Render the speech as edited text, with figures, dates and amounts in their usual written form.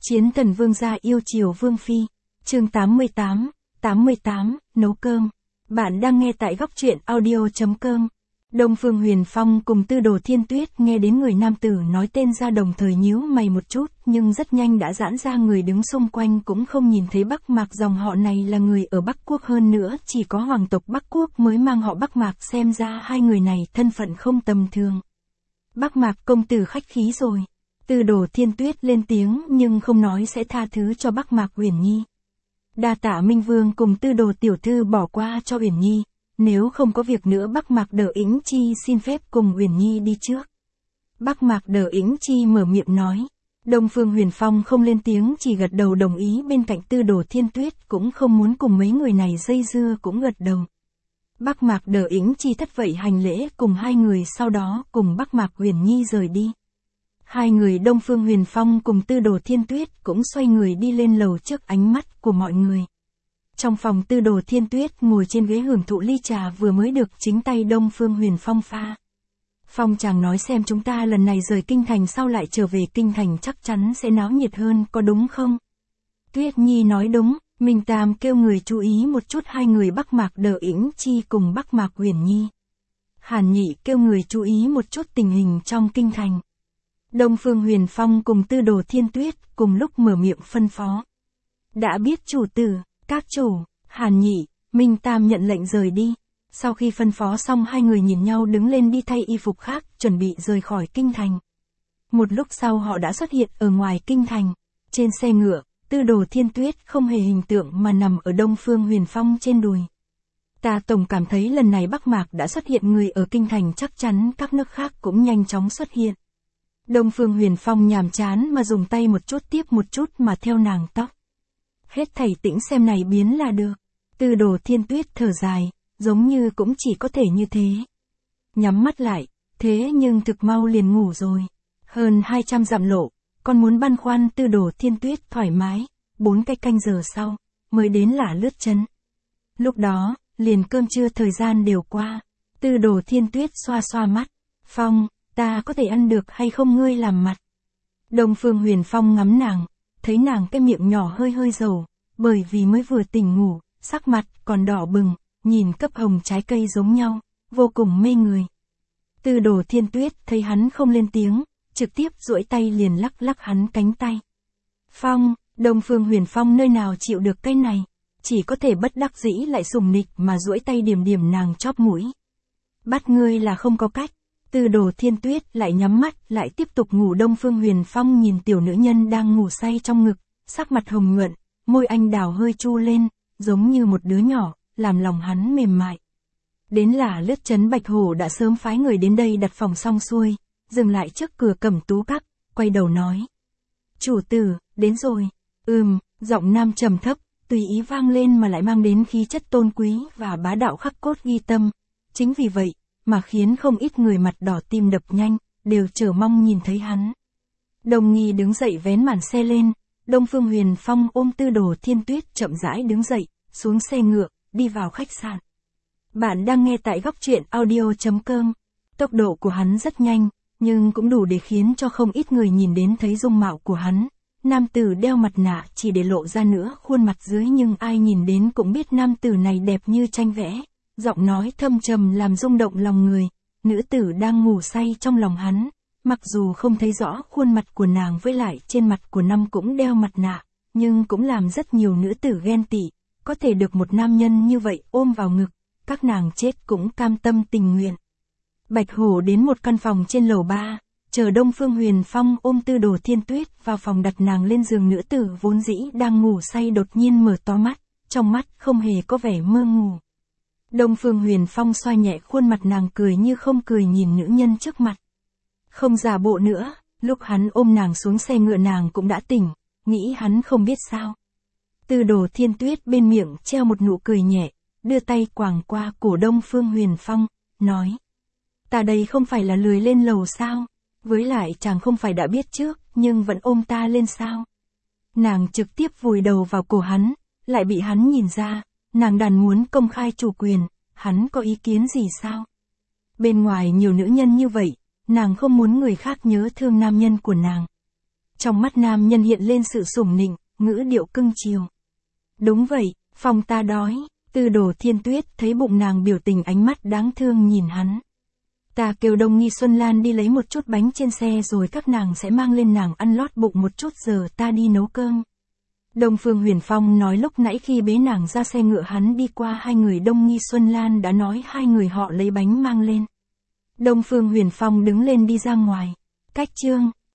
Chiến thần vương gia yêu chiều vương phi. Chương 88, nấu cơm. Bạn đang nghe tại góc truyện audio.com. Đông Phương Huyền Phong cùng Tư Đồ Thiên Tuyết nghe đến người nam tử nói tên ra đồng thời nhíu mày một chút, nhưng rất nhanh đã giãn ra, người đứng xung quanh cũng không nhìn thấy Bắc Mạc dòng họ này là người ở Bắc Quốc, hơn nữa chỉ có hoàng tộc Bắc Quốc mới mang họ Bắc Mạc, xem ra hai người này thân phận không tầm thường. Bắc Mạc công tử khách khí rồi. Tư Đồ Thiên Tuyết lên tiếng nhưng không nói sẽ tha thứ cho Bắc Mạc Uyển Nhi. Đa tạ Minh Vương cùng Tư Đồ tiểu thư bỏ qua cho Uyển Nhi, nếu không có việc nữa Bắc Mạc Đờ Yĩnh Chi xin phép cùng Uyển Nhi đi trước. Bắc Mạc Đờ Yĩnh Chi mở miệng nói. Đông Phương Huyền Phong không lên tiếng, chỉ gật đầu đồng ý, bên cạnh Tư Đồ Thiên Tuyết cũng không muốn cùng mấy người này dây dưa cũng gật đầu. Bắc Mạc Đờ Yĩnh Chi thất vậy hành lễ cùng hai người, sau đó cùng Bắc Mạc Uyển Nhi rời đi. Hai người Đông Phương Huyền Phong cùng Tư Đồ Thiên Tuyết cũng xoay người đi lên lầu trước ánh mắt của mọi người. Trong phòng, Tư Đồ Thiên Tuyết ngồi trên ghế hưởng thụ ly trà vừa mới được chính tay Đông Phương Huyền Phong pha. Phong chàng nói xem chúng ta lần này rời kinh thành sau lại trở về kinh thành chắc chắn sẽ náo nhiệt hơn, có đúng không? Tuyết Nhi nói đúng, Minh Tam kêu người chú ý một chút hai người Bắc Mạc Đờ Yĩnh Chi cùng Bắc Mạc Uyển Nhi. Hàn Nhị kêu người chú ý một chút tình hình trong kinh thành. Đông Phương Huyền Phong cùng Tư Đồ Thiên Tuyết cùng lúc mở miệng phân phó. Đã biết chủ tử, các chủ. Hàn Nhị, Minh Tam nhận lệnh rời đi. Sau khi phân phó xong, hai người nhìn nhau đứng lên đi thay y phục khác, chuẩn bị rời khỏi kinh thành. Một lúc sau họ đã xuất hiện ở ngoài kinh thành. Trên xe ngựa, Tư Đồ Thiên Tuyết không hề hình tượng mà nằm ở Đông Phương Huyền Phong trên đùi. Ta tổng cảm thấy lần này Bắc Mạc đã xuất hiện người ở kinh thành, chắc chắn các nước khác cũng nhanh chóng xuất hiện. Đông Phương Huyền Phong nhàm chán mà dùng tay một chút tiếp một chút mà theo nàng tóc. Hết thảy tĩnh xem này biến là được. Tư Đồ Thiên Tuyết thở dài, giống như cũng chỉ có thể như thế. Nhắm mắt lại, thế nhưng thực mau liền ngủ rồi. Hơn 200 dặm lộ, còn muốn băn khoăn. Tư Đồ Thiên Tuyết thoải mái, 4 cái canh giờ sau, mới đến Lả Lướt Trấn. Lúc đó, liền cơm trưa thời gian đều qua. Tư Đồ Thiên Tuyết xoa xoa mắt. Phong, ta có thể ăn được hay không, ngươi làm mặt. Đông Phương Huyền Phong ngắm nàng, thấy nàng cái miệng nhỏ hơi hơi dầu, bởi vì mới vừa tỉnh ngủ, sắc mặt còn đỏ bừng, nhìn cấp hồng trái cây giống nhau, vô cùng mê người. Tư Đồ Thiên Tuyết thấy hắn không lên tiếng, trực tiếp duỗi tay liền lắc lắc hắn cánh tay. Phong, Đông Phương Huyền Phong nơi nào chịu được cái này, chỉ có thể bất đắc dĩ lại sùng nịch mà duỗi tay điểm điểm nàng chóp mũi. Bắt ngươi là không có cách. Tư Đồ Thiên Tuyết lại nhắm mắt, lại tiếp tục ngủ. Đông Phương Huyền Phong nhìn tiểu nữ nhân đang ngủ say trong ngực, sắc mặt hồng nhuận, môi anh đào hơi chu lên, giống như một đứa nhỏ, làm lòng hắn mềm mại. Đến Lả Lướt Trấn, Bạch Hổ đã sớm phái người đến đây đặt phòng xong xuôi, dừng lại trước cửa Cẩm Tú Các, quay đầu nói. Chủ tử, đến rồi. Giọng nam trầm thấp, tùy ý vang lên mà lại mang đến khí chất tôn quý và bá đạo khắc cốt ghi tâm. Chính vì vậy, mà khiến không ít người mặt đỏ tim đập nhanh, đều chờ mong nhìn thấy hắn. Đồng Nghi đứng dậy vén màn xe lên, Đông Phương Huyền Phong ôm Tư Đồ Thiên Tuyết chậm rãi đứng dậy, xuống xe ngựa, đi vào khách sạn. Bạn đang nghe tại góc truyện audio.com. Tốc độ của hắn rất nhanh, nhưng cũng đủ để khiến cho không ít người nhìn đến thấy dung mạo của hắn. Nam tử đeo mặt nạ chỉ để lộ ra nữa khuôn mặt dưới, nhưng ai nhìn đến cũng biết nam tử này đẹp như tranh vẽ. Giọng nói thâm trầm làm rung động lòng người. Nữ tử đang ngủ say trong lòng hắn, mặc dù không thấy rõ khuôn mặt của nàng, với lại trên mặt của năm cũng đeo mặt nạ, nhưng cũng làm rất nhiều nữ tử ghen tị, có thể được một nam nhân như vậy ôm vào ngực, các nàng chết cũng cam tâm tình nguyện. Bạch Hổ đến một căn phòng trên lầu 3, chờ Đông Phương Huyền Phong ôm Tư Đồ Thiên Tuyết vào phòng, đặt nàng lên giường. Nữ tử vốn dĩ đang ngủ say đột nhiên mở to mắt, trong mắt không hề có vẻ mơ ngủ. Đông Phương Huyền Phong xoa nhẹ khuôn mặt nàng, cười như không cười nhìn nữ nhân trước mặt. Không giả bộ nữa, lúc hắn ôm nàng xuống xe ngựa nàng cũng đã tỉnh, nghĩ hắn không biết sao. Tư Đồ Thiên Tuyết bên miệng treo một nụ cười nhẹ, đưa tay quàng qua cổ Đông Phương Huyền Phong, nói. Ta đây không phải là lười lên lầu sao, với lại chàng không phải đã biết trước, nhưng vẫn ôm ta lên sao. Nàng trực tiếp vùi đầu vào cổ hắn, lại bị hắn nhìn ra. Nàng đàn muốn công khai chủ quyền, hắn có ý kiến gì sao? Bên ngoài nhiều nữ nhân như vậy, nàng không muốn người khác nhớ thương nam nhân của nàng. Trong mắt nam nhân hiện lên sự sủng nịnh, ngữ điệu cưng chiều. Đúng vậy, Phong ta đói. Tư Đồ Thiên Tuyết thấy bụng nàng biểu tình ánh mắt đáng thương nhìn hắn. Ta kêu Đông Nghi Xuân Lan đi lấy một chút bánh trên xe rồi các nàng sẽ mang lên nàng ăn lót bụng một chút, giờ ta đi nấu cơm. Đông Phương Huyền Phong nói lúc nãy khi bế nàng ra xe ngựa hắn đi qua hai người Đông Nghi Xuân Lan đã nói hai người họ lấy bánh mang lên. Đông Phương Huyền Phong đứng lên đi ra ngoài. Cách chương